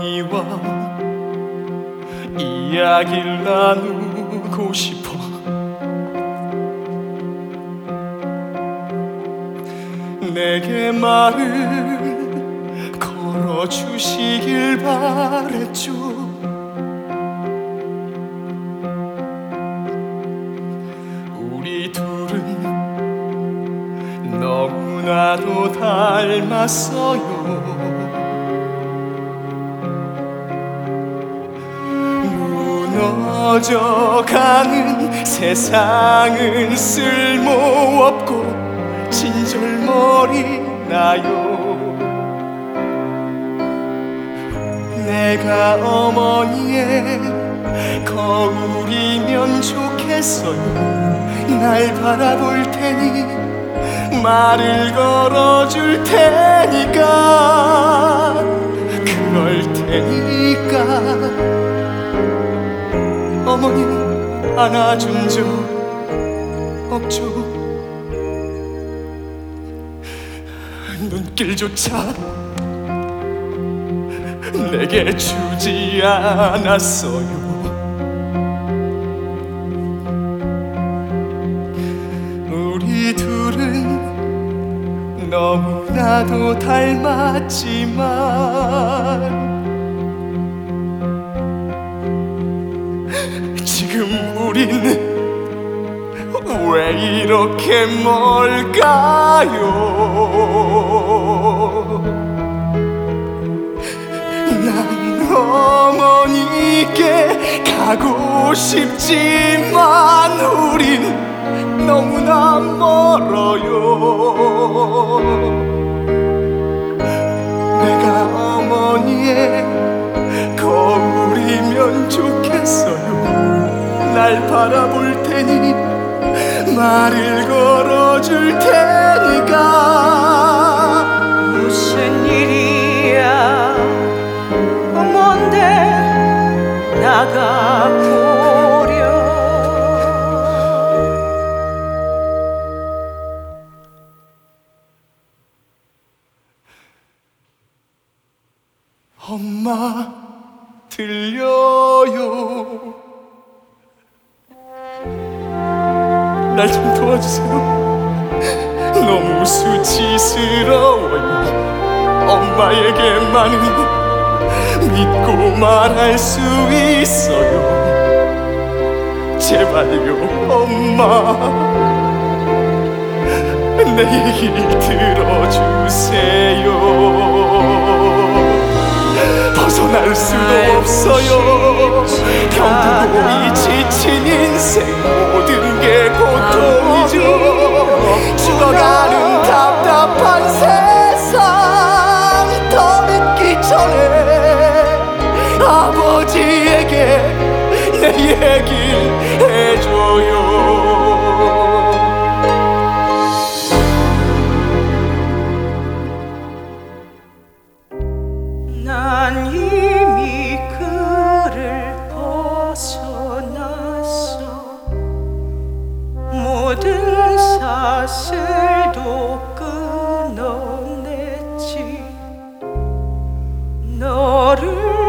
어머니와 이야기를 나누고 싶어. 내게 말을 걸어주시길 바랬죠. 우리 둘은 너무나도 닮았어요. 무너져가는 세상은 쓸모없고 진절머리 나요. 내가 어머니의 거울이면 좋겠어요. 날 바라볼 테니 말을 걸어줄 테니까, 그럴 테니까. 어머니 안아준 적 없죠? 눈길조차 내게 주지 않았어요. 우리 둘은 너무나도 닮았지만 지금 우린 왜 이렇게 멀까요? 난 어머니께 가고 싶지만 우린 너무나 멀어요. 내가 어머니의 거울이면 좋겠어요. 날 바라볼 테니 말을 걸어줄 테니까. 무슨 일이야 뭔데 나가보려. 엄마 들려요? 날 좀 도와주세요. 너무 수치스러워요. 엄마에게만은 믿고 말할 수 있어요. 제발요 엄마, 내 얘기를 들어주세요. 벗어날 수도 없어요. 병들고 이 지친 인생 모든 게 고통이죠. 죽어가는 답답한 세상 더 늦기 전에 아버지에게 내 얘기 해줘요. 난 이미 그를 벗어났어. 모든 사슬도 끊어냈지. 너를